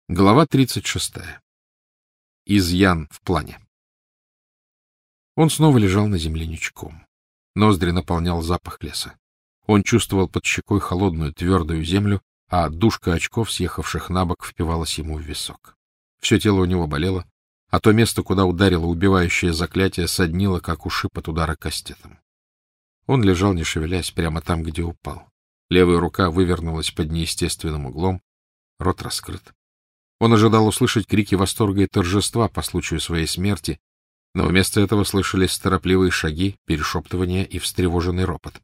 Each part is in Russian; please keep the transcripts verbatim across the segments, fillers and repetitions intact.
Глава тридцать шестая. Изъян в плане. Он снова лежал на земле ничком. Ноздри наполнял запах леса. Он чувствовал под щекой холодную твердую землю, а дужка очков, съехавших на бок, впивалась ему в висок. Все тело у него болело, а то место, куда ударило убивающее заклятие, соднило, как ушиб от удара кастетом. Он лежал, не шевелясь, прямо там, где упал. Левая рука вывернулась под неестественным углом, рот раскрыт. Он ожидал услышать крики восторга и торжества по случаю своей смерти, но вместо этого слышались торопливые шаги, перешептывания и встревоженный ропот.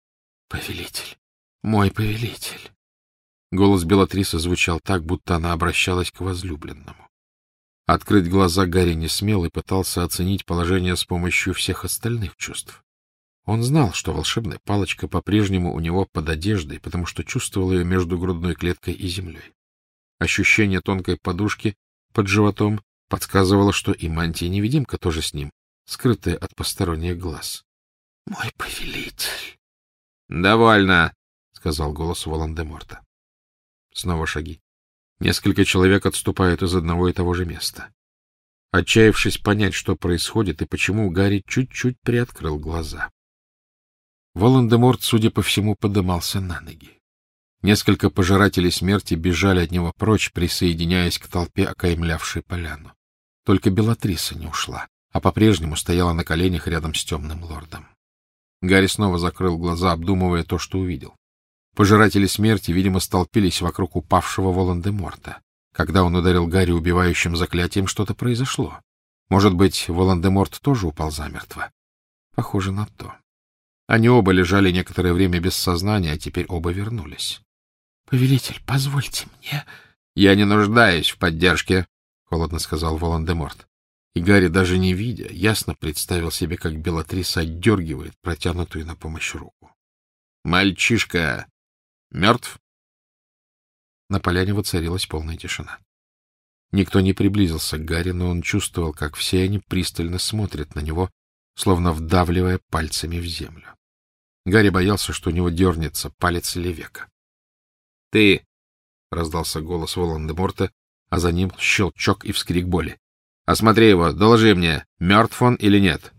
— Повелитель! Мой повелитель! Голос Белатрисы звучал так, будто она обращалась к возлюбленному. Открыть глаза Гарри не смел и пытался оценить положение с помощью всех остальных чувств. Он знал, что волшебная палочка по-прежнему у него под одеждой, потому что чувствовал ее между грудной клеткой и землей. Ощущение тонкой подушки под животом подсказывало, что и мантия-невидимка тоже с ним, скрытая от посторонних глаз. — Мой повелитель! — Довольно, — сказал голос Волан-де-Морта. Снова шаги. Несколько человек отступают из одного и того же места. Отчаявшись понять, что происходит и почему, Гарри чуть-чуть приоткрыл глаза. Волан-де-Морт, судя по всему, подымался на ноги. Несколько пожирателей смерти бежали от него прочь, присоединяясь к толпе, окаймлявшей поляну. Только Белатриса не ушла, а по-прежнему стояла на коленях рядом с темным лордом. Гарри снова закрыл глаза, обдумывая то, что увидел. Пожиратели смерти, видимо, столпились вокруг упавшего Волан-де-Морта. Когда он ударил Гарри убивающим заклятием, что-то произошло. Может быть, Волан-де-Морт тоже упал замертво? Похоже на то. Они оба лежали некоторое время без сознания, а теперь оба вернулись. — Повелитель, позвольте мне... — Я не нуждаюсь в поддержке, — холодно сказал Волан-де-Морт. И Гарри, даже не видя, ясно представил себе, как Белатриса отдергивает протянутую на помощь руку. — Мальчишка мертв? На поляне воцарилась полная тишина. Никто не приблизился к Гарри, но он чувствовал, как все они пристально смотрят на него, словно вдавливая пальцами в землю. Гарри боялся, что у него дернется палец или века. — Ты! — раздался голос Волан-де-Морта, а за ним щелчок и вскрик боли. — Осмотри его, доложи мне, мертв он или нет.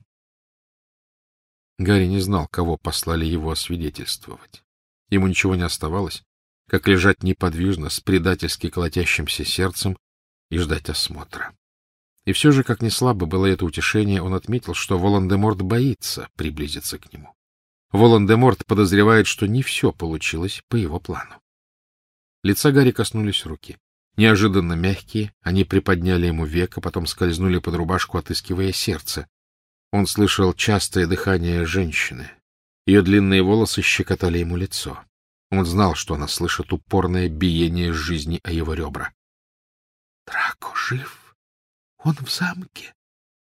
Гарри не знал, кого послали его освидетельствовать. Ему ничего не оставалось, как лежать неподвижно с предательски колотящимся сердцем и ждать осмотра. И все же, как ни слабо было это утешение, он отметил, что Волан-де-Морт боится приблизиться к нему. Волан-де-Морт подозревает, что не все получилось по его плану. Лица Гарри коснулись руки. Неожиданно мягкие, они приподняли ему веко, потом скользнули под рубашку, отыскивая сердце. Он слышал частое дыхание женщины. Ее длинные волосы щекотали ему лицо. Он знал, что она слышит упорное биение жизни о его ребра. — Драко жив? Он в замке?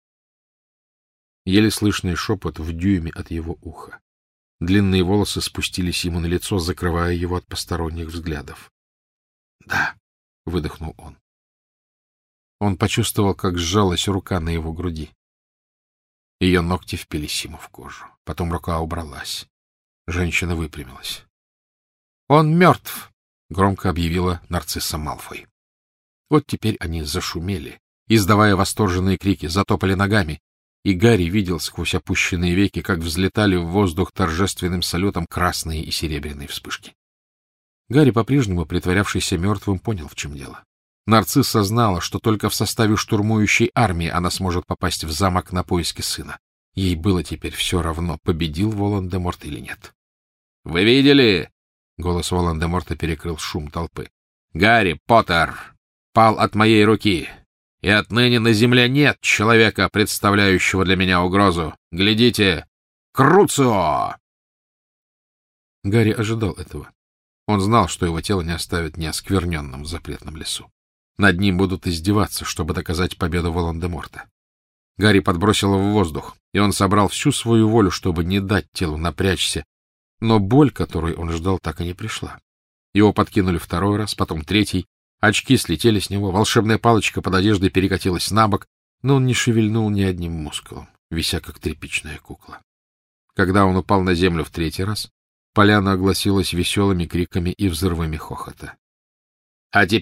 Еле слышный шепот в дюйме от его уха. Длинные волосы спустились ему на лицо, закрывая его от посторонних взглядов. — Да, — выдохнул он. Он почувствовал, как сжалась рука на его груди. Ее ногти впились ему в кожу. Потом рука убралась. Женщина выпрямилась. — Он мертв! — громко объявила Нарцисса Малфой. Вот теперь они зашумели, издавая восторженные крики, затопали ногами, и Гарри видел сквозь опущенные веки, как взлетали в воздух торжественным салютом красные и серебряные вспышки. Гарри, по-прежнему притворявшийся мертвым, понял, в чем дело. Нарцисса знала, что только в составе штурмующей армии она сможет попасть в замок на поиски сына. Ей было теперь все равно, победил Волан-де-Морт или нет. — Вы видели? — голос Волан-де-Морта перекрыл шум толпы. — Гарри Поттер пал от моей руки, и отныне на земле нет человека, представляющего для меня угрозу. Глядите! Круцио! Гарри ожидал этого. Он знал, что его тело не оставят неоскверненным в запретном лесу. Над ним будут издеваться, чтобы доказать победу Волан-де-Морта. Гарри подбросило в воздух, и он собрал всю свою волю, чтобы не дать телу напрячься, но боль, которой он ждал, так и не пришла. Его подкинули второй раз, потом третий, очки слетели с него, волшебная палочка под одеждой перекатилась на бок, но он не шевельнул ни одним мускулом, вися как тряпичная кукла. Когда он упал на землю в третий раз, поляна огласилась веселыми криками и взрывами хохота. — А теперь,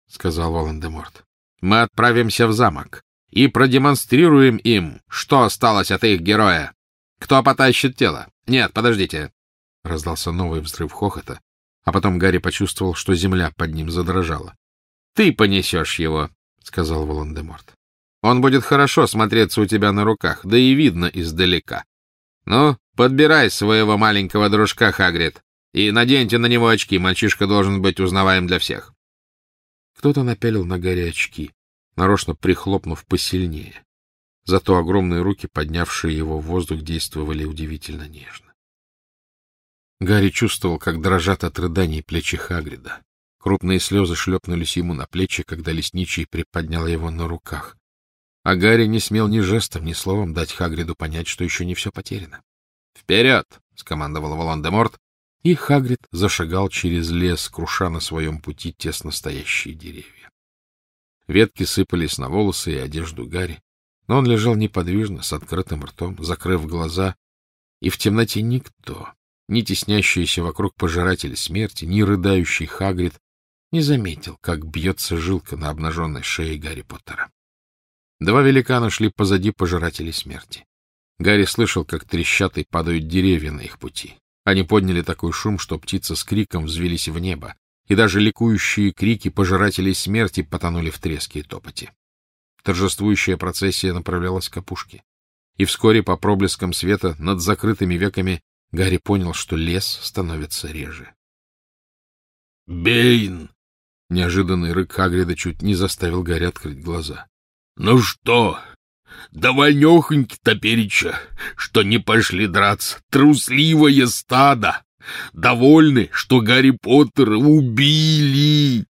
— сказал Волан-де-Морт. — Мы отправимся в замок и продемонстрируем им, что осталось от их героя. Кто потащит тело? Нет, подождите. Раздался новый взрыв хохота, а потом Гарри почувствовал, что земля под ним задрожала. — Ты понесешь его, — сказал Волан-де-Морт. — Он будет хорошо смотреться у тебя на руках, да и видно издалека. Ну, подбирай своего маленького дружка, Хагрид, и наденьте на него очки, мальчишка должен быть узнаваем для всех. Кто-то напялил на Гарри очки, нарочно прихлопнув посильнее. Зато огромные руки, поднявшие его в воздух, действовали удивительно нежно. Гарри чувствовал, как дрожат от рыданий плечи Хагрида. Крупные слезы шлепнулись ему на плечи, когда лесничий приподнял его на руках. А Гарри не смел ни жестом, ни словом дать Хагриду понять, что еще не все потеряно. «Вперед!» — скомандовал Волан-де-Морт, и Хагрид зашагал через лес, круша на своем пути тесно стоящие деревья. Ветки сыпались на волосы и одежду Гарри, но он лежал неподвижно, с открытым ртом, закрыв глаза, и в темноте никто, ни теснящиеся вокруг пожиратели смерти, ни рыдающий Хагрид, не заметил, как бьется жилка на обнаженной шее Гарри Поттера. Два великана шли позади пожирателей смерти. Гарри слышал, как трещат и падают деревья на их пути. Они подняли такой шум, что птицы с криком взвелись в небо, и даже ликующие крики пожирателей смерти потонули в треске и топоте. Торжествующая процессия направлялась к опушке, и вскоре по проблескам света над закрытыми веками Гарри понял, что лес становится реже. «Бейн!» — неожиданный рык Хагрида чуть не заставил Гарри открыть глаза. «Ну что, довольнёхоньки топереча, что не пошли драться, трусливое стадо! Довольны, что Гарри Поттера убили!»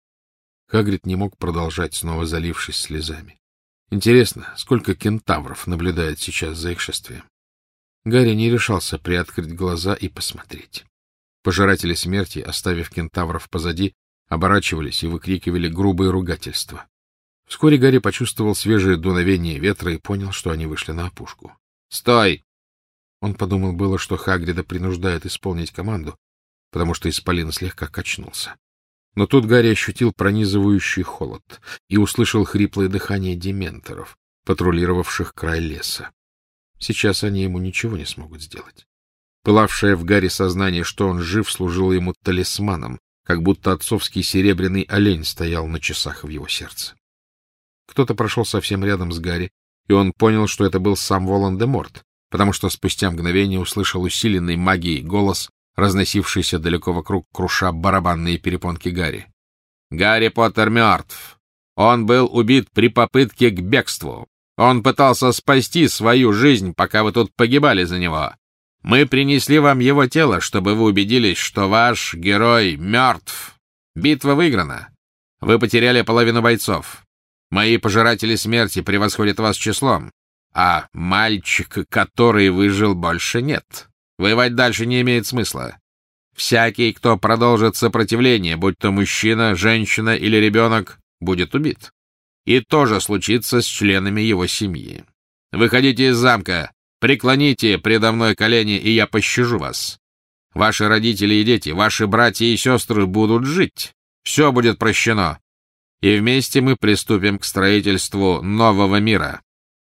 Хагрид не мог продолжать, снова залившись слезами. Интересно, сколько кентавров наблюдает сейчас за их шествием? Гарри не решался приоткрыть глаза и посмотреть. Пожиратели смерти, оставив кентавров позади, оборачивались и выкрикивали грубые ругательства. Вскоре Гарри почувствовал свежее дуновение ветра и понял, что они вышли на опушку. «Стой!» Он подумал было, что Хагрида принуждает исполнить команду, потому что исполин слегка качнулся. Но тут Гарри ощутил пронизывающий холод и услышал хриплое дыхание дементоров, патрулировавших край леса. Сейчас они ему ничего не смогут сделать. Пылавшее в Гарри сознание, что он жив, служило ему талисманом, как будто отцовский серебряный олень стоял на часах в его сердце. Кто-то прошел совсем рядом с Гарри, и он понял, что это был сам Волан-де-Морт, потому что спустя мгновение услышал усиленный магией голос, разносившийся далеко вокруг, круша барабанные перепонки Гарри. «Гарри Поттер мертв. Он был убит при попытке к бегству. Он пытался спасти свою жизнь, пока вы тут погибали за него. Мы принесли вам его тело, чтобы вы убедились, что ваш герой мертв. Битва выиграна. Вы потеряли половину бойцов. Мои пожиратели смерти превосходят вас числом, а мальчик, который выжил, больше нет. Воевать дальше не имеет смысла. Всякий, кто продолжит сопротивление, будь то мужчина, женщина или ребенок, будет убит. И то же случится с членами его семьи. Выходите из замка, преклоните предо мной колени, и я пощажу вас. Ваши родители и дети, ваши братья и сестры будут жить. Все будет прощено. И вместе мы приступим к строительству нового мира.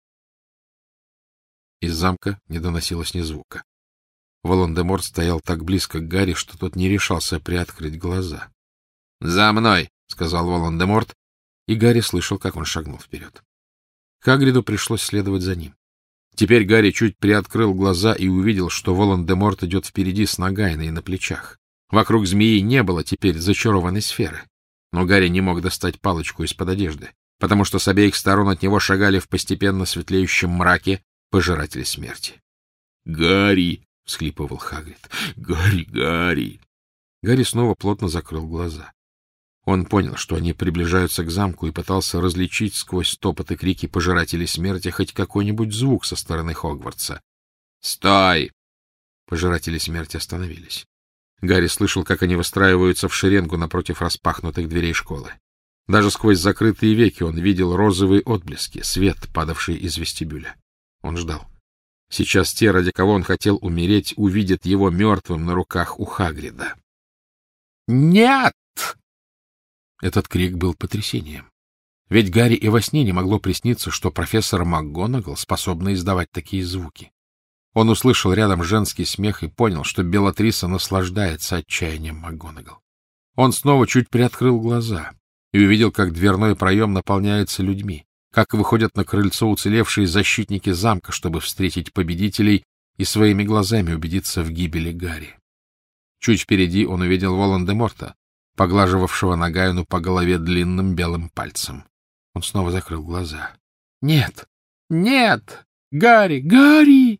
Из замка не доносилось ни звука. Волан-де-Морт стоял так близко к Гарри, что тот не решался приоткрыть глаза. — За мной! — сказал Волан-де-Морт, и Гарри слышал, как он шагнул вперед. Хагриду пришлось следовать за ним. Теперь Гарри чуть приоткрыл глаза и увидел, что Волан-де-Морт идет впереди с Нагайной на плечах. Вокруг змеи не было теперь зачарованной сферы. Но Гарри не мог достать палочку из-под одежды, потому что с обеих сторон от него шагали в постепенно светлеющем мраке пожиратели смерти. — Гарри! — всхлипывал Хагрид. — Гарри, Гарри! Гарри снова плотно закрыл глаза. Он понял, что они приближаются к замку, и пытался различить сквозь топот и крики пожирателей смерти хоть какой-нибудь звук со стороны Хогвартса. «Стой!» Пожиратели смерти остановились. Гарри слышал, как они выстраиваются в шеренгу напротив распахнутых дверей школы. Даже сквозь закрытые веки он видел розовые отблески, свет, падавший из вестибюля. Он ждал. Сейчас те, ради кого он хотел умереть, увидят его мертвым на руках у Хагрида. «Нет!» Этот крик был потрясением. Ведь Гарри и во сне не могло присниться, что профессор МакГонагал способна издавать такие звуки. Он услышал рядом женский смех и понял, что Белатриса наслаждается отчаянием МакГонагал. Он снова чуть приоткрыл глаза и увидел, как дверной проем наполняется людьми, как выходят на крыльцо уцелевшие защитники замка, чтобы встретить победителей и своими глазами убедиться в гибели Гарри. Чуть впереди он увидел Волан-де-Морта, поглаживавшего Нагайну по голове длинным белым пальцем. Он снова закрыл глаза. — Нет! Нет! Гарри! Гарри!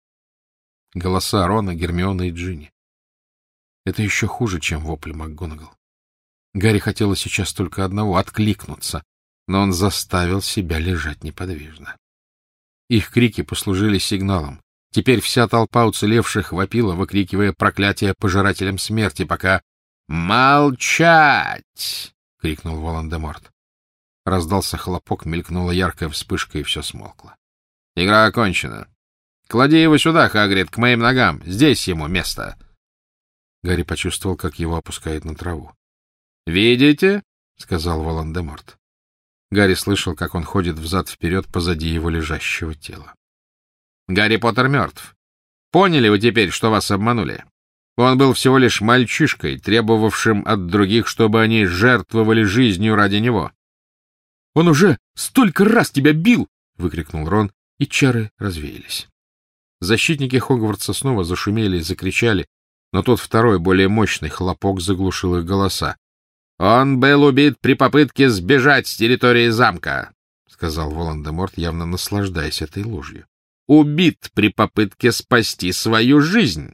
Голоса Рона, Гермионы и Джинни. Это еще хуже, чем вопли МакГонагал. Гарри хотелось сейчас только одного — откликнуться, но он заставил себя лежать неподвижно. Их крики послужили сигналом. Теперь вся толпа уцелевших вопила, выкрикивая проклятие пожирателям смерти, пока... — Молчать! — крикнул Волан-де-Морт. Раздался хлопок, мелькнула яркая вспышка, и все смолкло. — Игра окончена. Клади его сюда, Хагрид, к моим ногам. Здесь ему место. Гарри почувствовал, как его опускают на траву. — Видите? — сказал Волан-де-Морт. Гарри слышал, как он ходит взад-вперед позади его лежащего тела. — Гарри Поттер мертв. Поняли вы теперь, что вас обманули? Он был всего лишь мальчишкой, требовавшим от других, чтобы они жертвовали жизнью ради него. — Он уже столько раз тебя бил! — выкрикнул Рон, и чары развеялись. Защитники Хогвартса снова зашумели и закричали, но тот второй, более мощный хлопок заглушил их голоса. — Он был убит при попытке сбежать с территории замка, — сказал Волан-де-Морт, явно наслаждаясь этой ложью. — Убит при попытке спасти свою жизнь.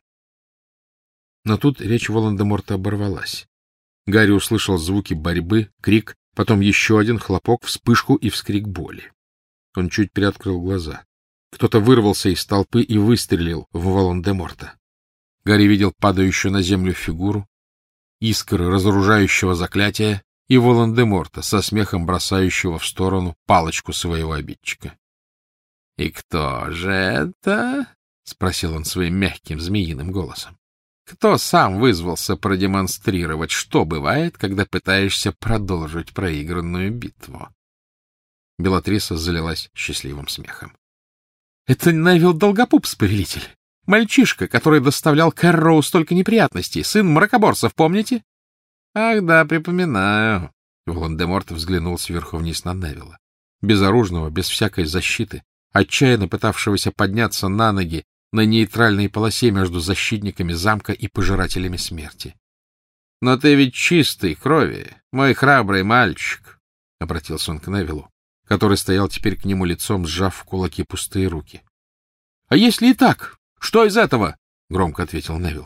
Но тут речь Волан-де-Морта оборвалась. Гарри услышал звуки борьбы, крик, потом еще один хлопок, вспышку и вскрик боли. Он чуть приоткрыл глаза. Кто-то вырвался из толпы и выстрелил в Волан-де-Морта. Гарри видел падающую на землю фигуру, искры разоружающего заклятия и Волан-де-Морта со смехом бросающего в сторону палочку своего обидчика. — И кто же это? — спросил он своим мягким змеиным голосом. — Кто сам вызвался продемонстрировать, что бывает, когда пытаешься продолжить проигранную битву? Белатриса залилась счастливым смехом. — Это Невилл Долгопупс, повелитель. Мальчишка, который доставлял Кэрроу столько неприятностей, сын мракоборцев, помните? — Ах да, припоминаю. Волан-де-Морт взглянул сверху вниз на Невилла. Безоружного, без всякой защиты, отчаянно пытавшегося подняться на ноги на нейтральной полосе между защитниками замка и пожирателями смерти. — Но ты ведь чистой крови, мой храбрый мальчик, — обратился он к Невиллу, который стоял теперь к нему лицом, сжав в кулаки пустые руки. — А если и так? Что из этого? — громко ответил Невилл.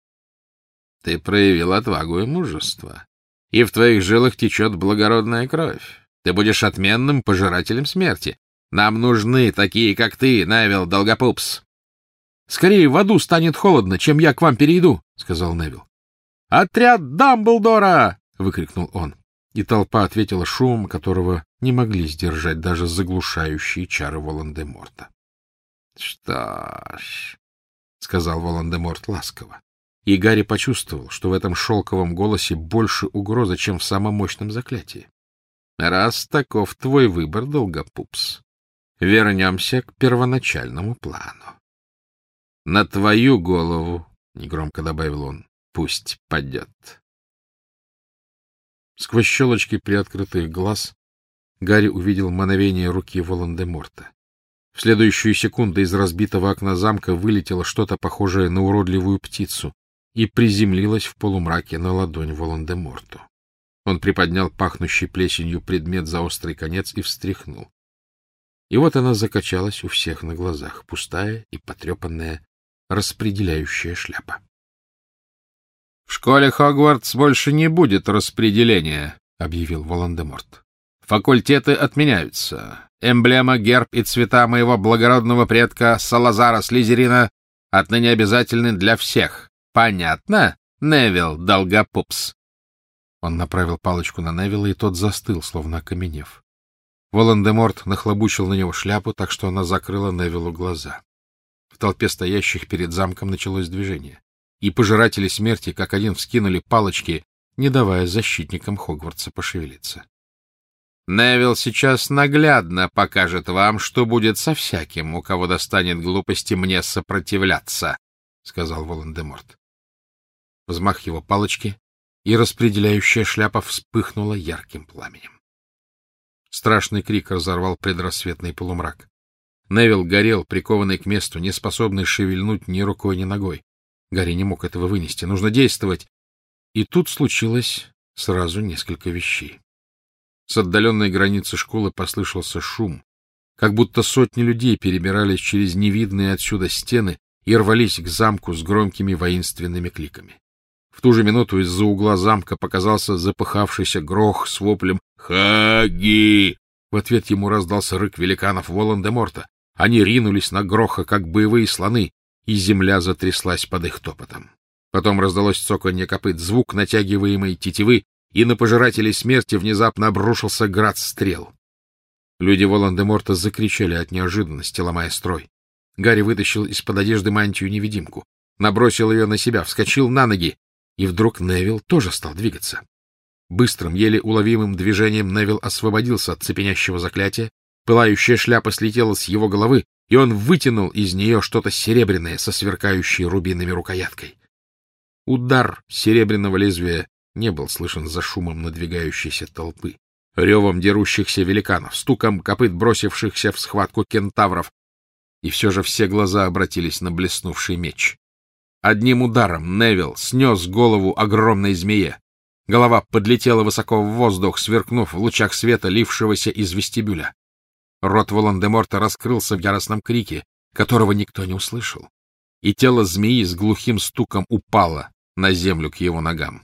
— Ты проявил отвагу и мужество, и в твоих жилах течет благородная кровь. Ты будешь отменным пожирателем смерти. Нам нужны такие, как ты, Невилл Долгопупс. — Скорее в аду станет холодно, чем я к вам перейду, — сказал Невилл. — Отряд Дамблдора! — выкрикнул он, и толпа ответила шумом, которого не могли сдержать даже заглушающие чары Волан-де-Морта. — Что ж, — сказал Волан-де-Морт ласково, и Гарри почувствовал, что в этом шелковом голосе больше угрозы, чем в самом мощном заклятии. — Раз таков твой выбор, Долгопупс, вернемся к первоначальному плану. — На твою голову, — негромко добавил он, — пусть падет. Сквозь щелочки приоткрытых глаз Гарри увидел мановение руки Волан-де-Морта. В следующую секунду из разбитого окна замка вылетело что-то похожее на уродливую птицу и приземлилось в полумраке на ладонь Волан-де-Морту. Он приподнял пахнущий плесенью предмет за острый конец и встряхнул. И вот она закачалась у всех на глазах, пустая и потрепанная распределяющая шляпа. — В школе Хогвартс больше не будет распределения, — объявил Волан-де-Морт. — Факультеты отменяются. Эмблема, герб и цвета моего благородного предка Салазара Слизерина отныне обязательны для всех. Понятно, Невилл Долгопупс? Он направил палочку на Невилла, и тот застыл, словно окаменев. Волан-де-Морт нахлобучил на него шляпу, так что она закрыла Невиллу глаза. В толпе стоящих перед замком началось движение, и пожиратели смерти как один вскинули палочки не давая защитникам Хогвартса пошевелиться. Невилл сейчас наглядно покажет вам, что будет со всяким, у кого достанет глупости мне сопротивляться, — сказал Волан-де-Морт. Взмах его палочки, и распределяющая шляпа вспыхнула ярким пламенем. Страшный крик разорвал предрассветный полумрак. Невилл горел, прикованный к месту, не способный шевельнуть ни рукой, ни ногой. Гарри не мог этого вынести. Нужно действовать. И тут случилось сразу несколько вещей. С отдаленной границы школы послышался шум, как будто сотни людей перебирались через невидные отсюда стены и рвались к замку с громкими воинственными кликами. В ту же минуту из-за угла замка показался запыхавшийся Грох с воплем «Хаги!». В ответ ему раздался рык великанов Волан-де-Морта. Они ринулись на Гроха, как боевые слоны, и земля затряслась под их топотом. Потом раздалось цоканье копыт, звук натягиваемой тетивы, и на пожирателей смерти внезапно обрушился град стрел. Люди Волан-де-Морта закричали от неожиданности, ломая строй. Гарри вытащил из-под одежды мантию-невидимку, набросил ее на себя, вскочил на ноги, и вдруг Невилл тоже стал двигаться. Быстрым, еле уловимым движением Невилл освободился от цепенящего заклятия, пылающая шляпа слетела с его головы, и он вытянул из нее что-то серебряное со сверкающей рубинами рукояткой. Удар серебряного лезвия не был слышен за шумом надвигающейся толпы, ревом дерущихся великанов, стуком копыт бросившихся в схватку кентавров, и все же все глаза обратились на блеснувший меч. Одним ударом Невилл снес голову огромной змее. Голова подлетела высоко в воздух, сверкнув в лучах света, лившегося из вестибюля. Рот Волан-де-Морта раскрылся в яростном крике, которого никто не услышал, и тело змеи с глухим стуком упало на землю к его ногам.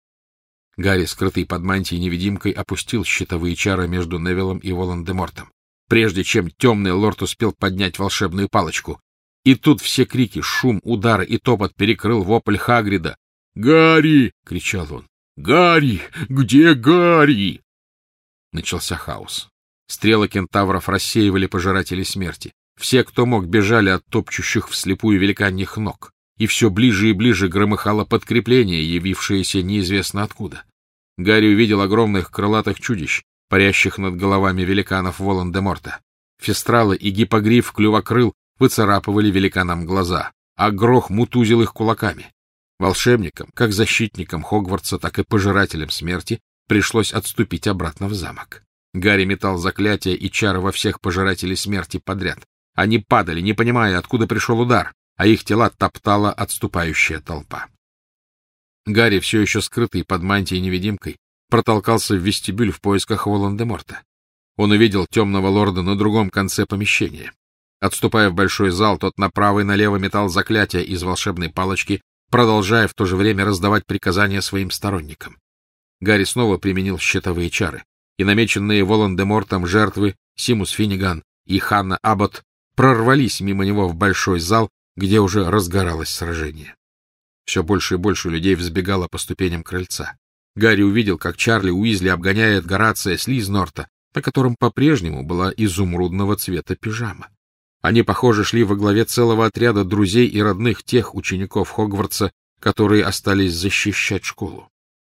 Гарри, скрытый под мантией-невидимкой, опустил щитовые чары между Невиллом и Волан-де-Мортом, прежде чем темный лорд успел поднять волшебную палочку. И тут все крики, шум, удары и топот перекрыл вопль Хагрида. «Гарри!» — кричал он. «Гарри! Где Гарри?» Начался хаос. Стрелы кентавров рассеивали пожирателей смерти. Все, кто мог, бежали от топчущих вслепую великаньих ног. И все ближе и ближе громыхало подкрепление, явившееся неизвестно откуда. Гарри увидел огромных крылатых чудищ, парящих над головами великанов Волан-де-Морта. Фестралы и гиппогриф клювокрыл выцарапывали великанам глаза, а Грох мутузил их кулаками. Волшебникам, как защитникам Хогвартса, так и пожирателям смерти, пришлось отступить обратно в замок. Гарри метал заклятия и чары во всех пожирателей смерти подряд. Они падали, не понимая, откуда пришел удар, а их тела топтала отступающая толпа. Гарри, все еще скрытый под мантией-невидимкой, протолкался в вестибюль в поисках Волан-де-Морта. Он увидел темного лорда на другом конце помещения. Отступая в большой зал, тот направо и налево метал заклятия из волшебной палочки, продолжая в то же время раздавать приказания своим сторонникам. Гарри снова применил щитовые чары, и намеченные Волан-де-Мортом жертвы Симус Финниган и Ханна Аббот прорвались мимо него в большой зал, где уже разгоралось сражение. Все больше и больше людей взбегало по ступеням крыльца. Гарри увидел, как Чарли Уизли обгоняет Горация Слизнорта, на котором по-прежнему была изумрудного цвета пижама. Они, похоже, шли во главе целого отряда друзей и родных тех учеников Хогвартса, которые остались защищать школу.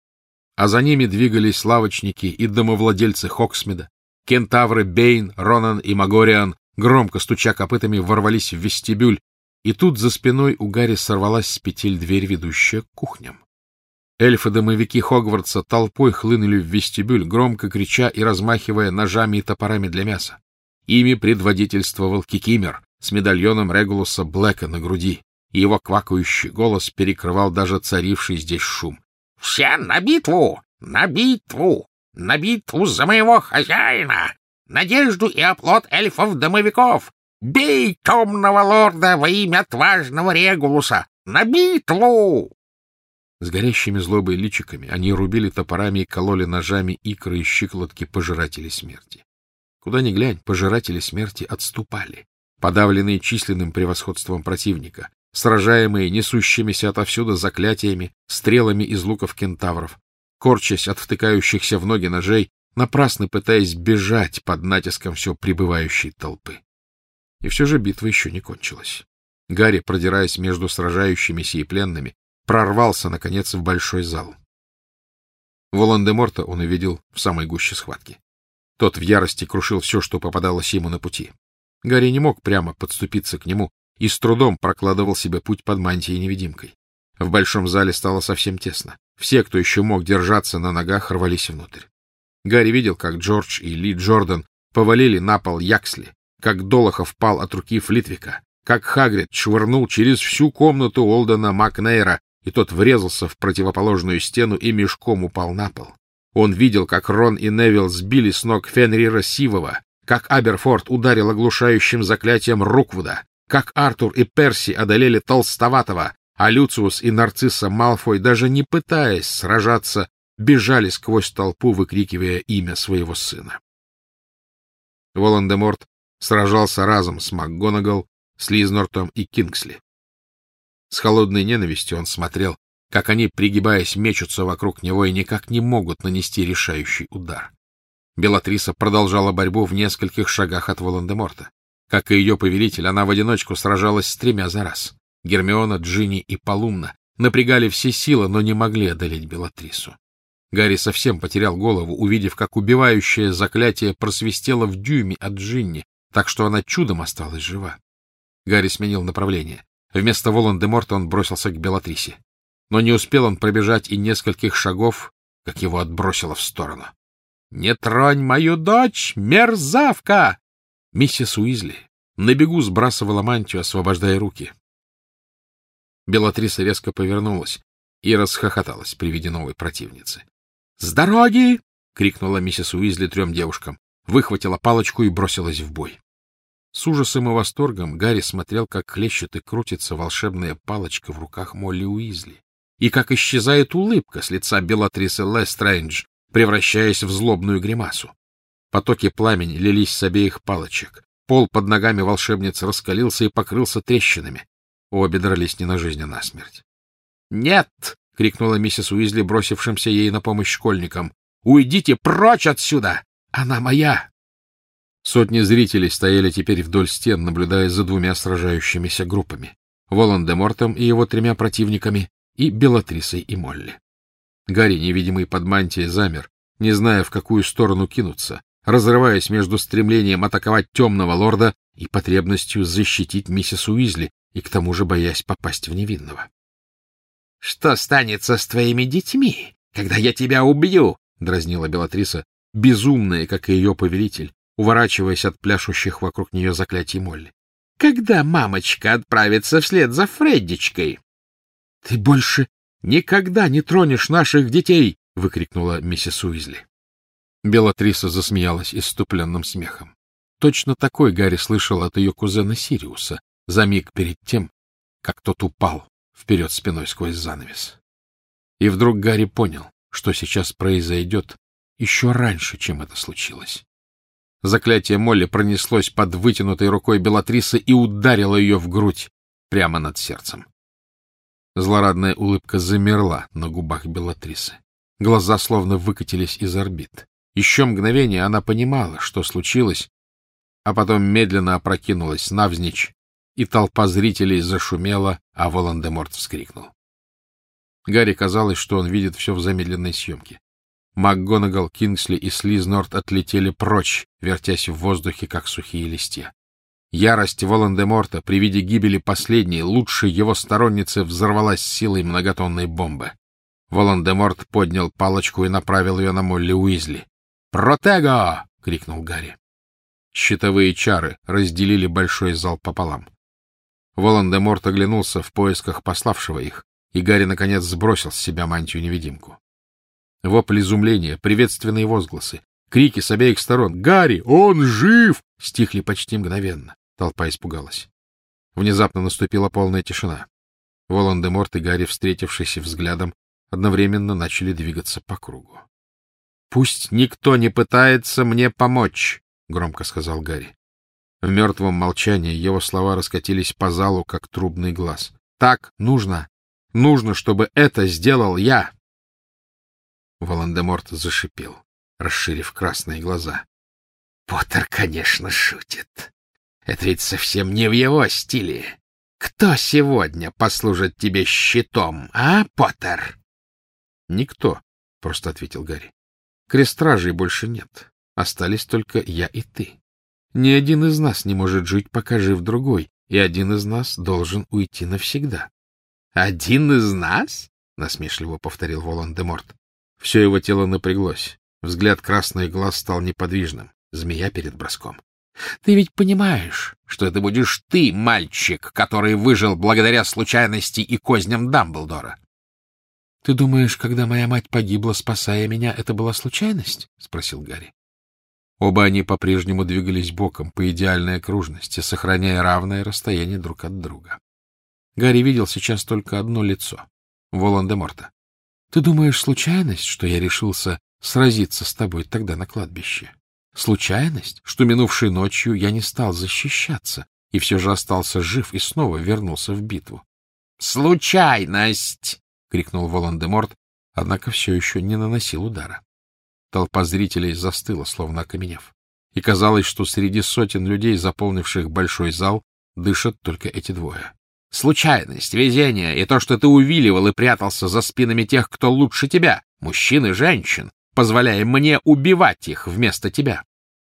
А за ними двигались лавочники и домовладельцы Хоксмида. Кентавры Бэйн, Ронан и Магориан, громко стуча копытами, ворвались в вестибюль, и тут за спиной у Гарри сорвалась с петель дверь, ведущая к кухням. Эльфы-домовики Хогвартса толпой хлынули в вестибюль, громко крича и размахивая ножами и топорами для мяса. Ими предводительствовал Кикимер с медальоном Регулуса Блэка на груди, и его квакающий голос перекрывал даже царивший здесь шум. — Все на битву! На битву! На битву за моего хозяина! Надежду и оплот эльфов-домовиков! Бей темного лорда во имя отважного Регулуса! На битву! С горящими злобой личиками они рубили топорами и кололи ножами икры и щиколотки пожирателей смерти. Куда ни глянь, пожиратели смерти отступали, подавленные численным превосходством противника, сражаемые несущимися отовсюду заклятиями, стрелами из луков кентавров, корчась от втыкающихся в ноги ножей, напрасно пытаясь бежать под натиском все прибывающей толпы. И все же битва еще не кончилась. Гарри, продираясь между сражающимися и пленными, прорвался, наконец, в большой зал. Волан-де-Морта он увидел в самой гуще схватки. Тот в ярости крушил все, что попадалось ему на пути. Гарри не мог прямо подступиться к нему и с трудом прокладывал себе путь под мантией-невидимкой. В большом зале стало совсем тесно. Все, кто еще мог держаться на ногах, рвались внутрь. Гарри видел, как Джордж и Ли Джордан повалили на пол Яксли, как Долохов пал от руки Флитвика, как Хагрид швырнул через всю комнату Олдена Макнейра, и тот врезался в противоположную стену и мешком упал на пол. Он видел, как Рон и Невилл сбили с ног Фенрира Сивого, как Аберфорд ударил оглушающим заклятием Руквуда, как Артур и Перси одолели Толстоватого, а Люциус и Нарцисса Малфой, даже не пытаясь сражаться, бежали сквозь толпу, выкрикивая имя своего сына. Волан-де-Морт сражался разом с МакГонагал, Слизнортом и Кингсли. С холодной ненавистью он смотрел, как они, пригибаясь, мечутся вокруг него и никак не могут нанести решающий удар. Белатриса продолжала борьбу в нескольких шагах от Волан-де-Морта. Как и ее повелитель, она в одиночку сражалась с тремя за раз. Гермиона, Джинни и Полумна напрягали все силы, но не могли одолеть Белатрису. Гарри совсем потерял голову, увидев, как убивающее заклятие просвистело в дюйме от Джинни, так что она чудом осталась жива. Гарри сменил направление. Вместо Волан-де-Морта он бросился к Белатрисе. Но не успел он пробежать и нескольких шагов, как его отбросило в сторону. — Не тронь мою дочь, мерзавка! Миссис Уизли на бегу сбрасывала мантию, освобождая руки. Белатриса резко повернулась и расхохоталась при виде новой противницы. — С дороги! — крикнула миссис Уизли трем девушкам, выхватила палочку и бросилась в бой. С ужасом и восторгом Гарри смотрел, как хлещет и крутится волшебная палочка в руках Молли Уизли, и как исчезает улыбка с лица Белатрисы Лестрейндж, превращаясь в злобную гримасу. Потоки пламени лились с обеих палочек. Пол под ногами волшебницы раскалился и покрылся трещинами. Обе дрались не на жизнь, а на смерть. «Нет!» — крикнула миссис Уизли, бросившимся ей на помощь школьникам. «Уйдите прочь отсюда! Она моя!» Сотни зрителей стояли теперь вдоль стен, наблюдая за двумя сражающимися группами — Волан-де-Мортом и его тремя противниками и Белатрисой и Молли. Гарри, невидимый под мантией, замер, не зная, в какую сторону кинуться, разрываясь между стремлением атаковать темного лорда и потребностью защитить миссис Уизли, и к тому же боясь попасть в невинного. — Что станется с твоими детьми, когда я тебя убью? — дразнила Белатриса, безумная, как и ее повелитель, уворачиваясь от пляшущих вокруг нее заклятий Молли. — Когда мамочка отправится вслед за Фреддичкой? — Ты больше никогда не тронешь наших детей! — выкрикнула миссис Уизли. Белатриса засмеялась исступленным смехом. Точно такой Гарри слышал от ее кузена Сириуса за миг перед тем, как тот упал вперед спиной сквозь занавес. И вдруг Гарри понял, что сейчас произойдет еще раньше, чем это случилось. Заклятие Молли пронеслось под вытянутой рукой Белатрисы и ударило ее в грудь прямо над сердцем. Злорадная улыбка замерла на губах Белатрисы. Глаза словно выкатились из орбит. Еще мгновение она понимала, что случилось, а потом медленно опрокинулась навзничь, и толпа зрителей зашумела, а Волан-де-Морт вскрикнул. Гарри казалось, что он видит все в замедленной съемке. МакГонагал, Кингсли и Слизнорт отлетели прочь, вертясь в воздухе, как сухие листья. Ярость Волан-де-Морта при виде гибели последней, лучшей его сторонницы, взорвалась силой многотонной бомбы. Волан-де-Морт поднял палочку и направил ее на Молли Уизли. «Протего!» — крикнул Гарри. Щитовые чары разделили большой зал пополам. Волан-де-Морт оглянулся в поисках пославшего их, и Гарри, наконец, сбросил с себя мантию-невидимку. Вопль изумления, приветственные возгласы, крики с обеих сторон «Гарри! Он жив!» стихли почти мгновенно. Толпа испугалась. Внезапно наступила полная тишина. Волан-де-Морт и Гарри, встретившись взглядом, одновременно начали двигаться по кругу. — Пусть никто не пытается мне помочь, — громко сказал Гарри. В мертвом молчании его слова раскатились по залу, как трубный глаз. — Так нужно. Нужно, чтобы это сделал я. Волан-де-Морт зашипел, расширив красные глаза. — Поттер, конечно, шутит. Это ведь совсем не в его стиле. Кто сегодня послужит тебе щитом, а, Поттер? — Никто, — просто ответил Гарри. — Крестражей больше нет. Остались только я и ты. Ни один из нас не может жить, пока жив другой, и один из нас должен уйти навсегда. — Один из нас? — насмешливо повторил Волан-де-Морт. Все его тело напряглось. Взгляд красных глаз стал неподвижным. Змея перед броском. — Ты ведь понимаешь, что это будешь ты, мальчик, который выжил благодаря случайности и козням Дамблдора? — Ты думаешь, когда моя мать погибла, спасая меня, это была случайность? — спросил Гарри. Оба они по-прежнему двигались боком по идеальной окружности, сохраняя равное расстояние друг от друга. Гарри видел сейчас только одно лицо — Волан-де-Морта. — Ты думаешь, случайность, что я решился сразиться с тобой тогда на кладбище? Случайность, что минувшей ночью я не стал защищаться и все же остался жив и снова вернулся в битву? — Случайность! — крикнул Волан-де-Морт, однако все еще не наносил удара. Толпа зрителей застыла, словно окаменев. И казалось, что среди сотен людей, заполнивших большой зал, дышат только эти двое. — Случайность, везение и то, что ты увиливал и прятался за спинами тех, кто лучше тебя, мужчин и женщин, позволяя мне убивать их вместо тебя.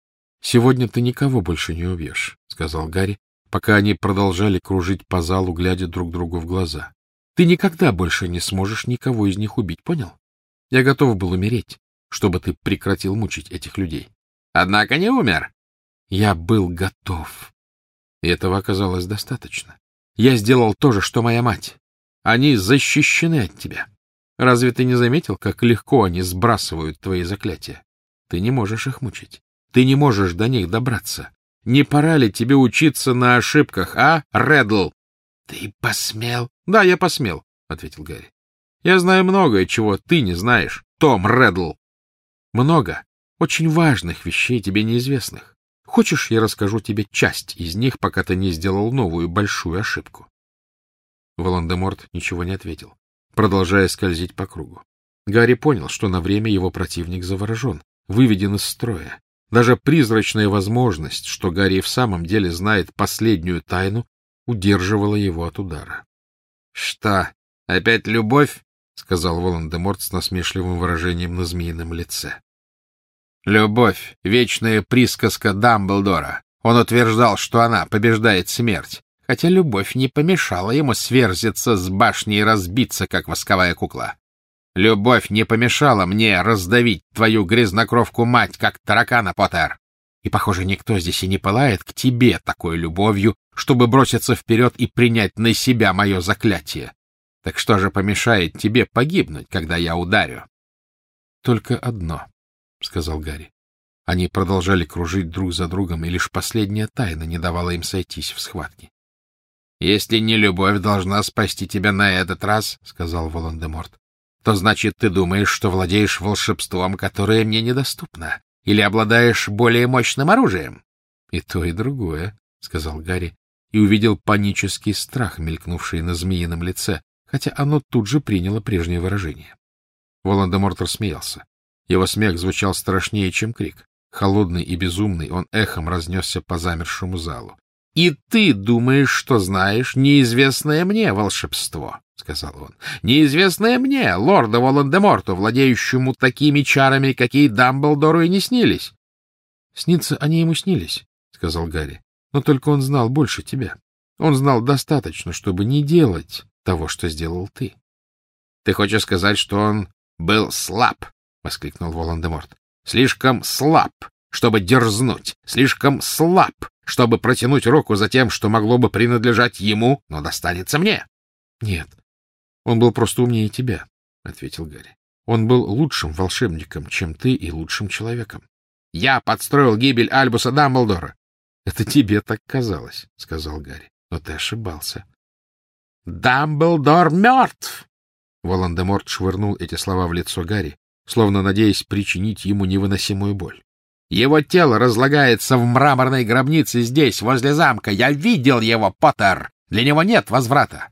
— Сегодня ты никого больше не убьешь, — сказал Гарри, пока они продолжали кружить по залу, глядя друг другу в глаза. — Ты никогда больше не сможешь никого из них убить, понял? Я готов был умереть, чтобы ты прекратил мучить этих людей. — Однако не умер. Я был готов. И этого оказалось достаточно. Я сделал то же, что моя мать. Они защищены от тебя. Разве ты не заметил, как легко они сбрасывают твои заклятия? Ты не можешь их мучить. Ты не можешь до них добраться. Не пора ли тебе учиться на ошибках, а, Реддл? — Ты посмел? — Да, я посмел, — ответил Гарри. — Я знаю многое, чего ты не знаешь, Том Реддл. Много очень важных вещей тебе неизвестных. Хочешь, я расскажу тебе часть из них, пока ты не сделал новую большую ошибку? Волан-де-Морт ничего не ответил, продолжая скользить по кругу. Гарри понял, что на время его противник заворожен, выведен из строя. Даже призрачная возможность, что Гарри в самом деле знает последнюю тайну, удерживала его от удара. — Что, опять любовь? — сказал Волан-де-Морт с насмешливым выражением на змеином лице. — Любовь — вечная присказка Дамблдора. Он утверждал, что она побеждает смерть, хотя любовь не помешала ему сверзиться с башни и разбиться, как восковая кукла. Любовь не помешала мне раздавить твою грязнокровку-мать, как таракана, Поттер. И, похоже, никто здесь и не пылает к тебе такой любовью, чтобы броситься вперед и принять на себя мое заклятие. Так что же помешает тебе погибнуть, когда я ударю? — Только одно, — сказал Гарри. Они продолжали кружить друг за другом, и лишь последняя тайна не давала им сойтись в схватке. — Если не любовь должна спасти тебя на этот раз, — сказал Волан-де-Морт, — то значит, ты думаешь, что владеешь волшебством, которое мне недоступно, или обладаешь более мощным оружием? — И то, и другое, — сказал Гарри, и увидел панический страх, мелькнувший на змеином лице, хотя оно тут же приняло прежнее выражение. Волан-де-Морт рассмеялся. Его смех звучал страшнее, чем крик. Холодный и безумный, он эхом разнесся по замершему залу. — И ты думаешь, что знаешь неизвестное мне волшебство, — сказал он. — Неизвестное мне, лорду Волан-де-Морту, владеющему такими чарами, какие Дамблдору и не снились. — Снится они ему снились, — сказал Гарри, — но только он знал больше тебя. Он знал достаточно, чтобы не делать того, что сделал ты. — Ты хочешь сказать, что он был слаб? — воскликнул Волан-де-Морт. — Слишком слаб, чтобы дерзнуть, слишком слаб, чтобы протянуть руку за тем, что могло бы принадлежать ему, но достанется мне. — Нет, он был просто умнее тебя, — ответил Гарри. — Он был лучшим волшебником, чем ты, и лучшим человеком. — Я подстроил гибель Альбуса Дамблдора. — Это тебе так казалось, — сказал Гарри, — но ты ошибался. — Дамблдор мертв! Волан-де-Морт швырнул эти слова в лицо Гарри, словно надеясь причинить ему невыносимую боль. Его тело разлагается в мраморной гробнице здесь, возле замка. Я видел его, Поттер! Для него нет возврата.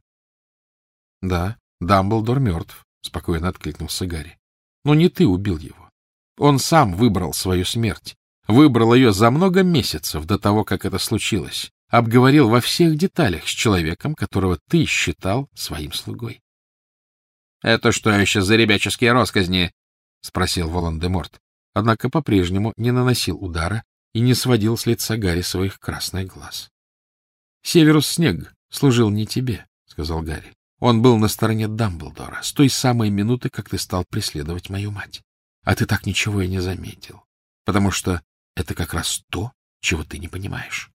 — Да, Дамблдор мертв, — спокойно откликнулся Гарри. — Но не ты убил его. Он сам выбрал свою смерть. Выбрал ее за много месяцев до того, как это случилось. Обговорил во всех деталях с человеком, которого ты считал своим слугой. — Это что еще за ребяческие росказни? — спросил Волан-де-Морт, однако по-прежнему не наносил удара и не сводил с лица Гарри своих красных глаз. — Северус Снег служил не тебе, — сказал Гарри. — Он был на стороне Дамблдора с той самой минуты, как ты стал преследовать мою мать. А ты так ничего и не заметил, потому что это как раз то, чего ты не понимаешь.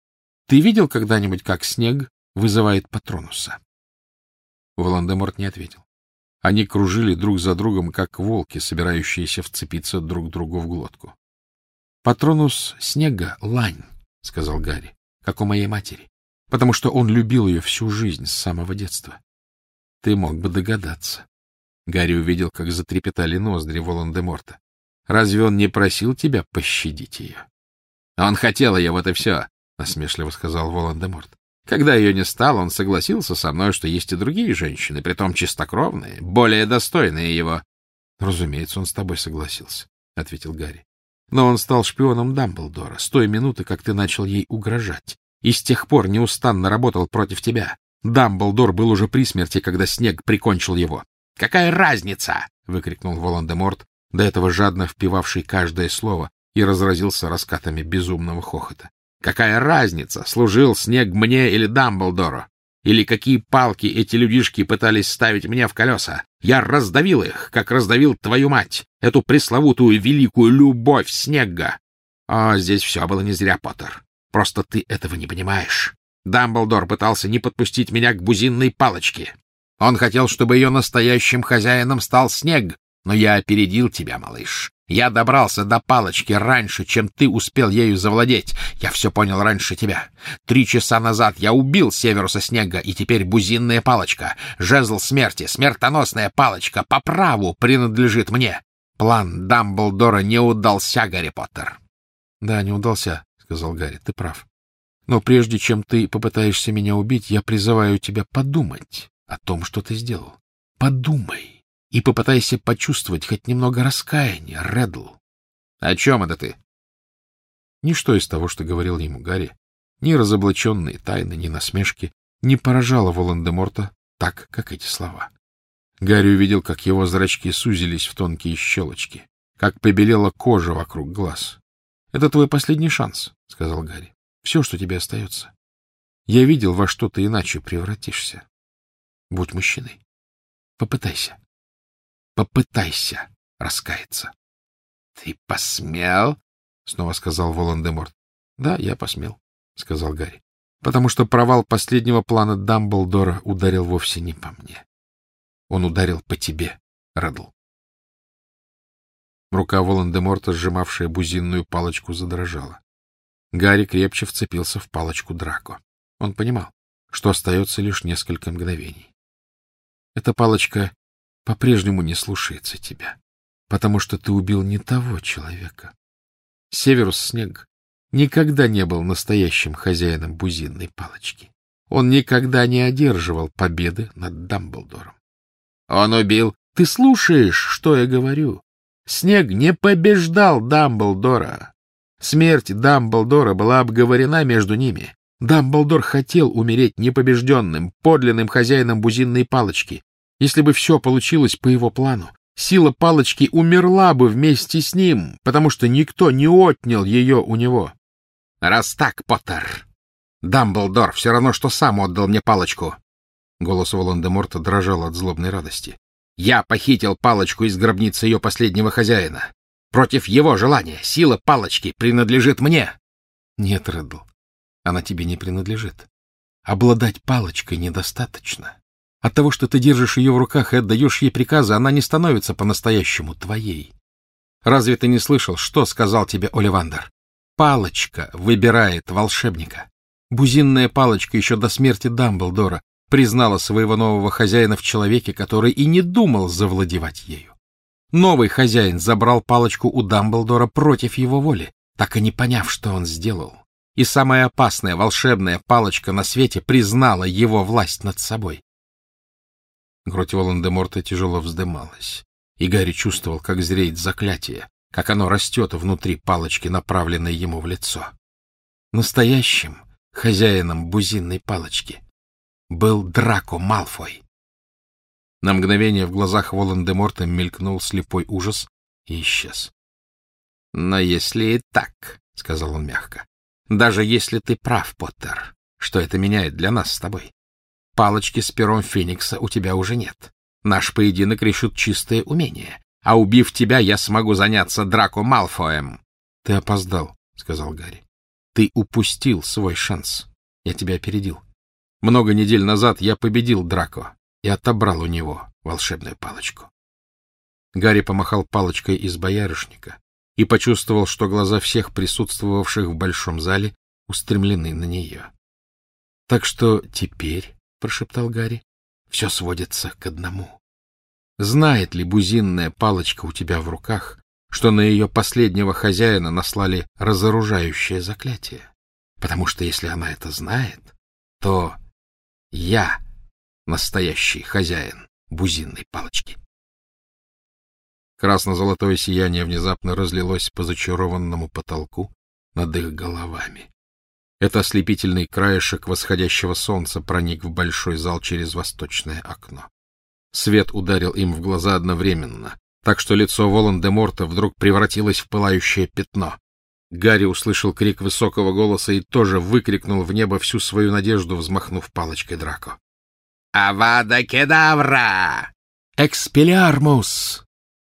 Ты видел когда-нибудь, как Снег вызывает Патронуса? Волан-де-Морт не ответил. Они кружили друг за другом, как волки, собирающиеся вцепиться друг другу в глотку. — Патронус Снега — лань, — сказал Гарри, — как у моей матери, потому что он любил ее всю жизнь с самого детства. Ты мог бы догадаться. Гарри увидел, как затрепетали ноздри Волан-де-Морта. Разве он не просил тебя пощадить ее? — Он хотел ее, вот и все, — насмешливо сказал Волан-де-Морт. Когда ее не стало, он согласился со мной, что есть и другие женщины, притом чистокровные, более достойные его. — Разумеется, он с тобой согласился, — ответил Гарри. — Но он стал шпионом Дамблдора с той минуты, как ты начал ей угрожать, и с тех пор неустанно работал против тебя. Дамблдор был уже при смерти, когда Снег прикончил его. — Какая разница? — выкрикнул Волан-де-Морт, до этого жадно впивавший каждое слово, и разразился раскатами безумного хохота. Какая разница, служил Снег мне или Дамблдору? Или какие палки эти людишки пытались ставить мне в колеса? Я раздавил их, как раздавил твою мать, эту пресловутую великую любовь Снегга. О, здесь все было не зря, Поттер. Просто ты этого не понимаешь. Дамблдор пытался не подпустить меня к бузинной палочке. Он хотел, чтобы ее настоящим хозяином стал Снег, но я опередил тебя, малыш. Я добрался до палочки раньше, чем ты успел ею завладеть. Я все понял раньше тебя. Три часа назад я убил Северуса Снега, и теперь бузинная палочка, жезл смерти, смертоносная палочка по праву принадлежит мне. План Дамблдора не удался, Гарри Поттер. — Да, не удался, — сказал Гарри, — ты прав. Но прежде чем ты попытаешься меня убить, я призываю тебя подумать о том, что ты сделал. Подумай. И попытайся почувствовать хоть немного раскаяния, Реддл. — О чем это ты? Ничто из того, что говорил ему Гарри, ни разоблаченные тайны, ни насмешки, не поражало Волан-де-Морта так, как эти слова. Гарри увидел, как его зрачки сузились в тонкие щелочки, как побелела кожа вокруг глаз. — Это твой последний шанс, — сказал Гарри. — Все, что тебе остается. Я видел, во что ты иначе превратишься. Будь мужчиной. Попытайся. Попытайся раскаяться. — Ты посмел? — снова сказал Волан-де-Морт. — Да, я посмел, — сказал Гарри, — потому что провал последнего плана Дамблдора ударил вовсе не по мне. Он ударил по тебе, Реддл. Рука Волан-де-Морта, сжимавшая бузинную палочку, задрожала. Гарри крепче вцепился в палочку Драко. Он понимал, что остается лишь несколько мгновений. Эта палочка по-прежнему не слушается тебя, потому что ты убил не того человека. Северус Снег никогда не был настоящим хозяином бузинной палочки. Он никогда не одерживал победы над Дамблдором. Он убил... Ты слушаешь, что я говорю? Снег не побеждал Дамблдора. Смерть Дамблдора была обговорена между ними. Дамблдор хотел умереть непобежденным, подлинным хозяином бузинной палочки. Если бы все получилось по его плану, сила палочки умерла бы вместе с ним, потому что никто не отнял ее у него. Раз так, Поттер, Дамблдор все равно, что сам отдал мне палочку. Голос Волан-де-Морта дрожал от злобной радости. Я похитил палочку из гробницы ее последнего хозяина. Против его желания сила палочки принадлежит мне. Нет, Реддл, она тебе не принадлежит. Обладать палочкой недостаточно. От того, что ты держишь ее в руках и отдаешь ей приказы, она не становится по-настоящему твоей. Разве ты не слышал, что сказал тебе Оливандер? Палочка выбирает волшебника. Бузинная палочка еще до смерти Дамблдора признала своего нового хозяина в человеке, который и не думал завладевать ею. Новый хозяин забрал палочку у Дамблдора против его воли, так и не поняв, что он сделал. И самая опасная волшебная палочка на свете признала его власть над собой. Грудь Волан-де-Морта тяжело вздымалась, и Гарри чувствовал, как зреет заклятие, как оно растет внутри палочки, направленной ему в лицо. Настоящим хозяином бузинной палочки был Драко Малфой. На мгновение в глазах Волан-де-Морта мелькнул слепой ужас, и исчез. — Но если и так, — сказал он мягко, — даже если ты прав, Поттер, что это меняет для нас с тобой? Палочки с пером Феникса у тебя уже нет. Наш поединок решит чистое умение, а убив тебя, я смогу заняться Драко Малфоем. — Ты опоздал, — сказал Гарри. — Ты упустил свой шанс. Я тебя опередил. Много недель назад я победил Драко и отобрал у него волшебную палочку. Гарри помахал палочкой из боярышника и почувствовал, что глаза всех присутствовавших в большом зале устремлены на нее. — Так что теперь, — прошептал Гарри, — все сводится к одному. Знает ли бузинная палочка у тебя в руках, что на ее последнего хозяина наслали разоружающее заклятие? Потому что если она это знает, то я настоящий хозяин бузинной палочки. Красно-золотое сияние внезапно разлилось по зачарованному потолку над их головами. Это ослепительный краешек восходящего солнца проник в большой зал через восточное окно. Свет ударил им в глаза одновременно, так что лицо Волан-де-Морта вдруг превратилось в пылающее пятно. Гарри услышал крик высокого голоса и тоже выкрикнул в небо всю свою надежду, взмахнув палочкой Драко. «Авада кедавра! Экспеллиармус!»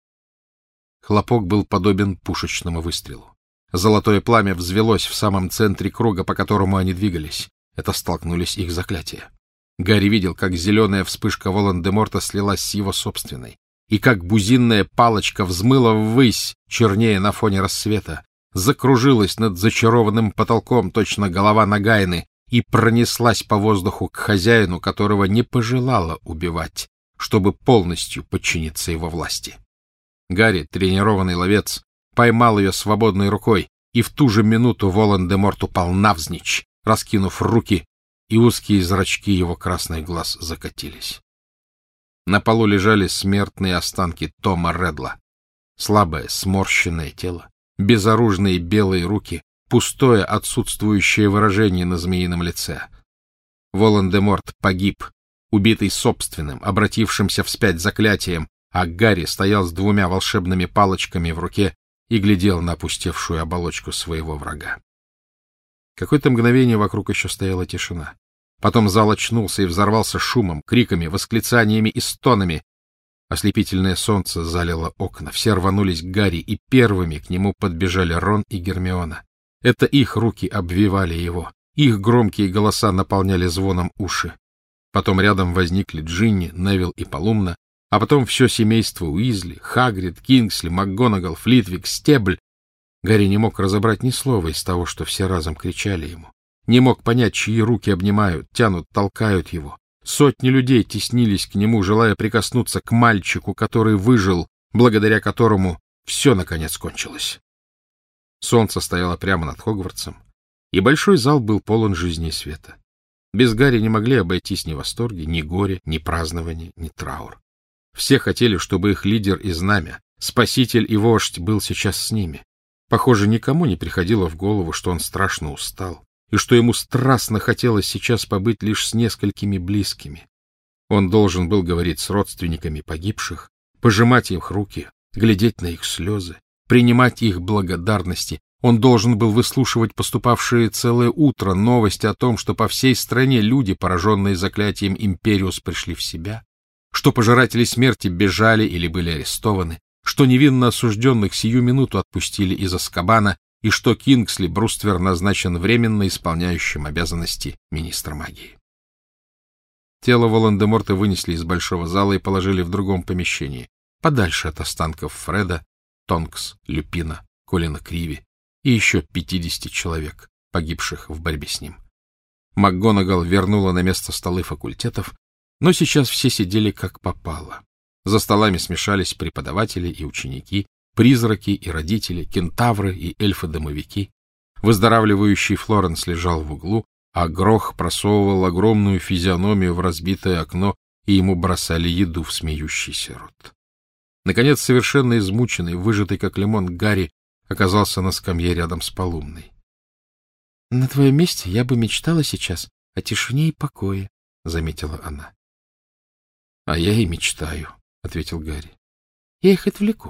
Хлопок был подобен пушечному выстрелу. Золотое пламя взвелось в самом центре круга, по которому они двигались. Это столкнулись их заклятия. Гарри видел, как зеленая вспышка Волан-де-Морта слилась с его собственной, и как бузинная палочка взмыла ввысь, чернее на фоне рассвета, закружилась над зачарованным потолком, точно голова Нагайны, и пронеслась по воздуху к хозяину, которого не пожелала убивать, чтобы полностью подчиниться его власти. Гарри, тренированный ловец, поймал ее свободной рукой, и в ту же минуту Волан-де-Морт упал навзничь, раскинув руки, и узкие зрачки его красных глаз закатились. На полу лежали смертные останки Тома Редла. Слабое, сморщенное тело, безоружные белые руки, пустое, отсутствующее выражение на змеином лице. Волан-де-Морт погиб, убитый собственным, обратившимся вспять заклятием, а Гарри стоял с двумя волшебными палочками в руке и глядел на опустевшую оболочку своего врага. Какое-то мгновение вокруг еще стояла тишина. Потом зал очнулся и взорвался шумом, криками, восклицаниями и стонами. Ослепительное солнце залило окна, все рванулись к Гарри, и первыми к нему подбежали Рон и Гермиона. Это их руки обвивали его, их громкие голоса наполняли звоном уши. Потом рядом возникли Джинни, Невилл и Полумна, а потом все семейство Уизли, Хагрид, Кингсли, МакГонагал, Флитвик, Стебль. Гарри не мог разобрать ни слова из того, что все разом кричали ему. Не мог понять, чьи руки обнимают, тянут, толкают его. Сотни людей теснились к нему, желая прикоснуться к мальчику, который выжил, благодаря которому все, наконец, кончилось. Солнце стояло прямо над Хогвартсом, и большой зал был полон жизни и света. Без Гарри не могли обойтись ни восторги, ни горе, ни празднование, ни траур. Все хотели, чтобы их лидер и знамя, спаситель и вождь был сейчас с ними. Похоже, никому не приходило в голову, что он страшно устал, и что ему страстно хотелось сейчас побыть лишь с несколькими близкими. Он должен был говорить с родственниками погибших, пожимать их руки, глядеть на их слезы, принимать их благодарности. Он должен был выслушивать поступавшие целое утро новости о том, что по всей стране люди, пораженные заклятием Империус, пришли в себя, что пожиратели смерти бежали или были арестованы, что невинно осужденных сию минуту отпустили из Азкабана, и что Кингсли Бруствер назначен временно исполняющим обязанности министра магии. Тело Волан-де-Морта вынесли из большого зала и положили в другом помещении, подальше от останков Фреда, Тонкс, Люпина, Колина Криви и еще пятидесяти человек, погибших в борьбе с ним. МакГонагал вернула на место столы факультетов, но сейчас все сидели как попало. За столами смешались преподаватели и ученики, призраки и родители, кентавры и эльфы-домовики. Выздоравливающий Флоренс лежал в углу, а Грох просовывал огромную физиономию в разбитое окно, и ему бросали еду в смеющийся рот. Наконец, совершенно измученный, выжатый как лимон, Гарри оказался на скамье рядом с Полумной. — На твоем месте я бы мечтала сейчас о тишине и покое, — заметила она. — А я и мечтаю, — ответил Гарри. — Я их отвлеку.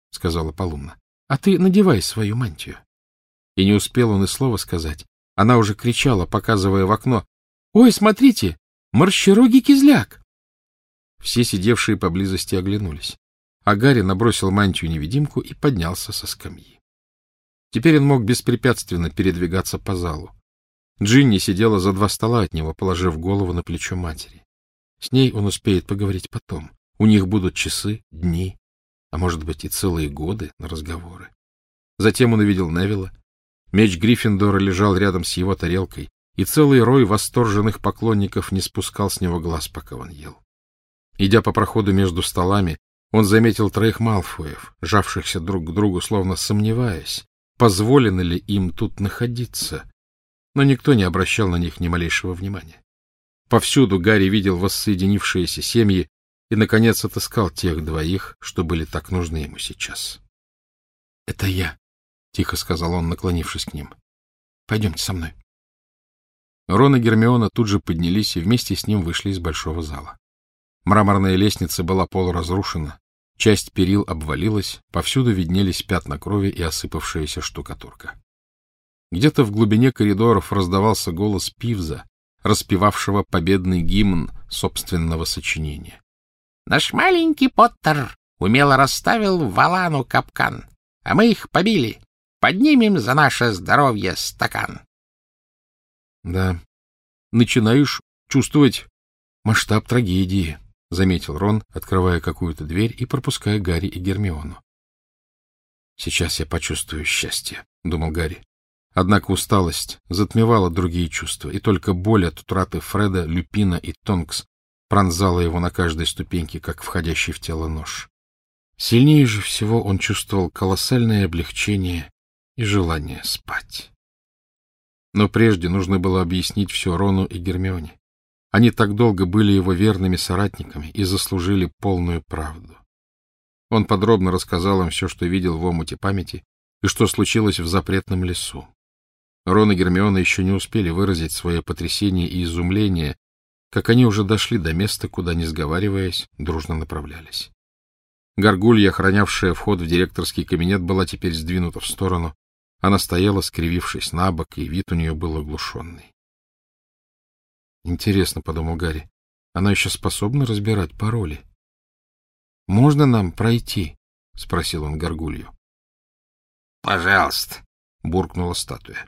— сказала Полумна. — А ты надевай свою мантию. И не успел он и слова сказать. Она уже кричала, показывая в окно. — Ой, смотрите, марщерогий кизляк! Все сидевшие поблизости оглянулись, а Гарри набросил мантию-невидимку и поднялся со скамьи. Теперь он мог беспрепятственно передвигаться по залу. Джинни сидела за два стола от него, положив голову на плечо матери. С ней он успеет поговорить потом. У них будут часы, дни, а может быть и целые годы на разговоры. Затем он увидел Невилла. Меч Гриффиндора лежал рядом с его тарелкой, и целый рой восторженных поклонников не спускал с него глаз, пока он ел. Идя по проходу между столами, он заметил троих Малфоев, жавшихся друг к другу, словно сомневаясь, позволено ли им тут находиться, но никто не обращал на них ни малейшего внимания. Повсюду Гарри видел воссоединившиеся семьи и, наконец, отыскал тех двоих, что были так нужны ему сейчас. — Это я, — тихо сказал он, наклонившись к ним. — Пойдемте со мной. Рон и Гермиона тут же поднялись и вместе с ним вышли из большого зала. Мраморная лестница была полуразрушена, часть перил обвалилась, повсюду виднелись пятна крови и осыпавшаяся штукатурка. Где-то в глубине коридоров раздавался голос Пивза, распевавшего победный гимн собственного сочинения. Наш маленький Поттер умело расставил в Алану капкан, а мы их побили. Поднимем за наше здоровье стакан. — Да, начинаешь чувствовать масштаб трагедии, — заметил Рон, открывая какую-то дверь и пропуская Гарри и Гермиону. — Сейчас я почувствую счастье, — думал Гарри. Однако усталость затмевала другие чувства, и только боль от утраты Фреда, Люпина и Тонкс пронзала его на каждой ступеньке, как входящий в тело нож. Сильнее же всего он чувствовал колоссальное облегчение и желание спать. Но прежде нужно было объяснить все Рону и Гермионе. Они так долго были его верными соратниками и заслужили полную правду. Он подробно рассказал им все, что видел в омуте памяти и что случилось в запретном лесу. Рон и Гермиона еще не успели выразить свое потрясение и изумление, как они уже дошли до места, куда, не сговариваясь, дружно направлялись. Горгулья, охранявшая вход в директорский кабинет, была теперь сдвинута в сторону. Она стояла, скривившись на бок, и вид у нее был оглушенный. «Интересно, — подумал Гарри, — она еще способна разбирать пароли?» «Можно нам пройти?» — спросил он Горгулью. «Пожалуйста», — буркнула статуя.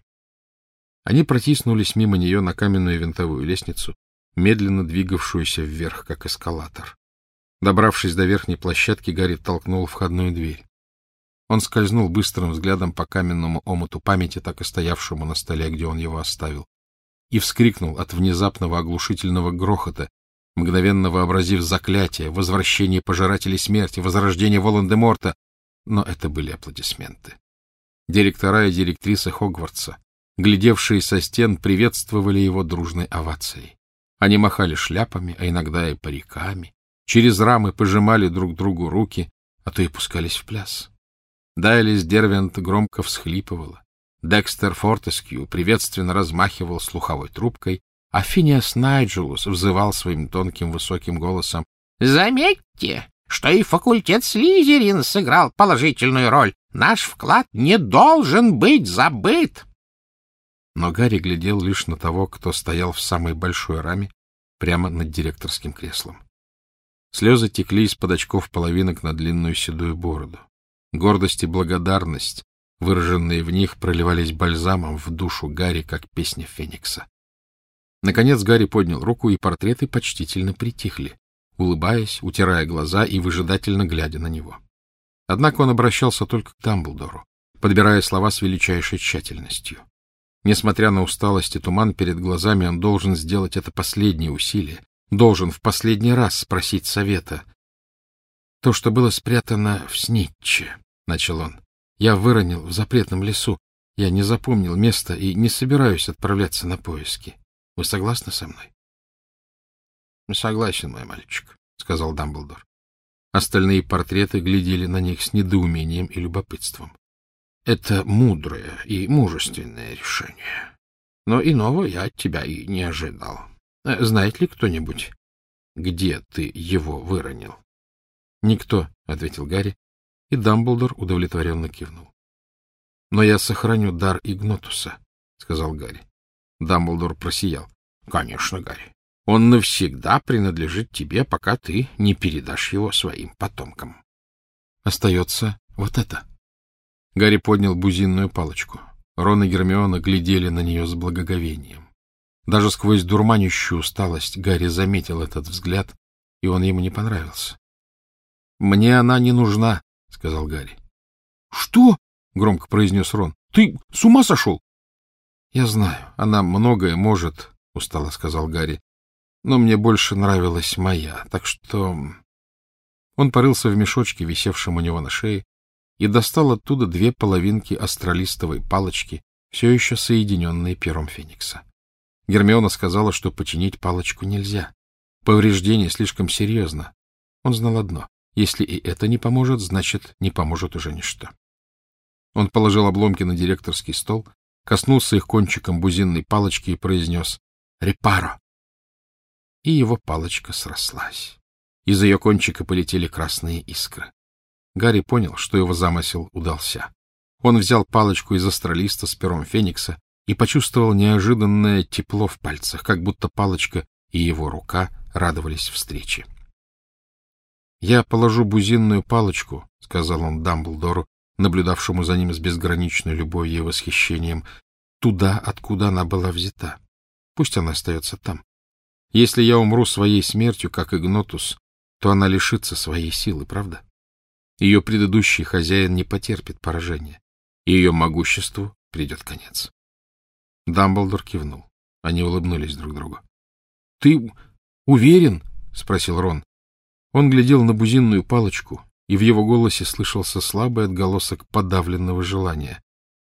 Они протиснулись мимо нее на каменную винтовую лестницу, медленно двигавшуюся вверх, как эскалатор. Добравшись до верхней площадки, Гарри толкнул входную дверь. Он скользнул быстрым взглядом по каменному омуту памяти, так и стоявшему на столе, где он его оставил, и вскрикнул от внезапного оглушительного грохота, мгновенно вообразив заклятие, возвращение пожирателей смерти, возрождение Волан-де-Морта. Но это были аплодисменты. Директора и директрисы Хогвартса, глядевшие со стен, приветствовали его дружной овацией. Они махали шляпами, а иногда и париками, через рамы пожимали друг другу руки, а то и пускались в пляс. Дайлис Дервент громко всхлипывала. Декстер Фортескью приветственно размахивал слуховой трубкой, а Финиас Найджелус взывал своим тонким высоким голосом: «Заметьте, что и факультет Слизерин сыграл положительную роль. Наш вклад не должен быть забыт». Но Гарри глядел лишь на того, кто стоял в самой большой раме, прямо над директорским креслом. Слезы текли из-под очков половинок на длинную седую бороду. Гордость и благодарность, выраженные в них, проливались бальзамом в душу Гарри, как песня Феникса. Наконец Гарри поднял руку, и портреты почтительно притихли, улыбаясь, утирая глаза и выжидательно глядя на него. Однако он обращался только к Дамблдору, подбирая слова с величайшей тщательностью. Несмотря на усталость и туман перед глазами, он должен сделать это последнее усилие, должен в последний раз спросить совета. — То, что было спрятано в Снитче, — начал он, — я выронил в запретном лесу. Я не запомнил места и не собираюсь отправляться на поиски. Вы согласны со мной? — Согласен, мой мальчик, — сказал Дамблдор. Остальные портреты глядели на них с недоумением и любопытством. — Это мудрое и мужественное решение. Но иного я от тебя и не ожидал. Знает ли кто-нибудь, где ты его выронил? — Никто, — ответил Гарри, И Дамблдор удовлетворенно кивнул. — Но я сохраню дар Игнотуса, — сказал Гарри. Дамблдор просиял. — Конечно, Гарри. Он навсегда принадлежит тебе, пока ты не передашь его своим потомкам. Остается вот это. Гарри поднял бузинную палочку. Рон и Гермиона глядели на нее с благоговением. Даже сквозь дурманящую усталость Гарри заметил этот взгляд, и он ему не понравился. — Мне она не нужна, — сказал Гарри. — Что? — громко произнес Рон. — Ты с ума сошел? — Я знаю, она многое может, — устало сказал Гарри. — Но мне больше нравилась моя, так что... Он порылся в мешочке, висевшем у него на шее, и достал оттуда две половинки астролистовой палочки, все еще соединенные пером Феникса. Гермиона сказала, что починить палочку нельзя. Повреждение слишком серьезно. Он знал одно: если и это не поможет, значит, не поможет уже ничто. Он положил обломки на директорский стол, коснулся их кончиком бузинной палочки и произнес «Репаро!». И его палочка срослась. Из ее кончика полетели красные искры. Гарри понял, что его замысел удался. Он взял палочку из астролиста с пером Феникса и почувствовал неожиданное тепло в пальцах, как будто палочка и его рука радовались встрече. — Я положу бузинную палочку, — сказал он Дамблдору, наблюдавшему за ним с безграничной любовью и восхищением, — туда, откуда она была взята. Пусть она остается там. Если я умру своей смертью, как Игнотус, то она лишится своей силы, правда? Ее предыдущий хозяин не потерпит поражения, и ее могуществу придет конец. Дамблдор кивнул. Они улыбнулись друг другу. — Ты уверен? — спросил Рон. Он глядел на бузинную палочку, и в его голосе слышался слабый отголосок подавленного желания.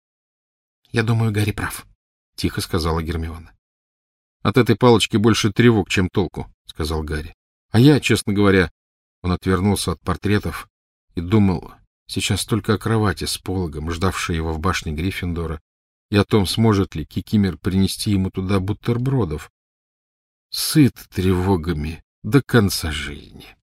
— Я думаю, Гарри прав, — тихо сказала Гермиона. — От этой палочки больше тревог, чем толку, — сказал Гарри. — А я, честно говоря... Он отвернулся от портретов и думал сейчас только о кровати с пологом, ждавшей его в башне Гриффиндора, и о том, сможет ли Кикимер принести ему туда бутербродов. Сыт тревогами до конца жизни.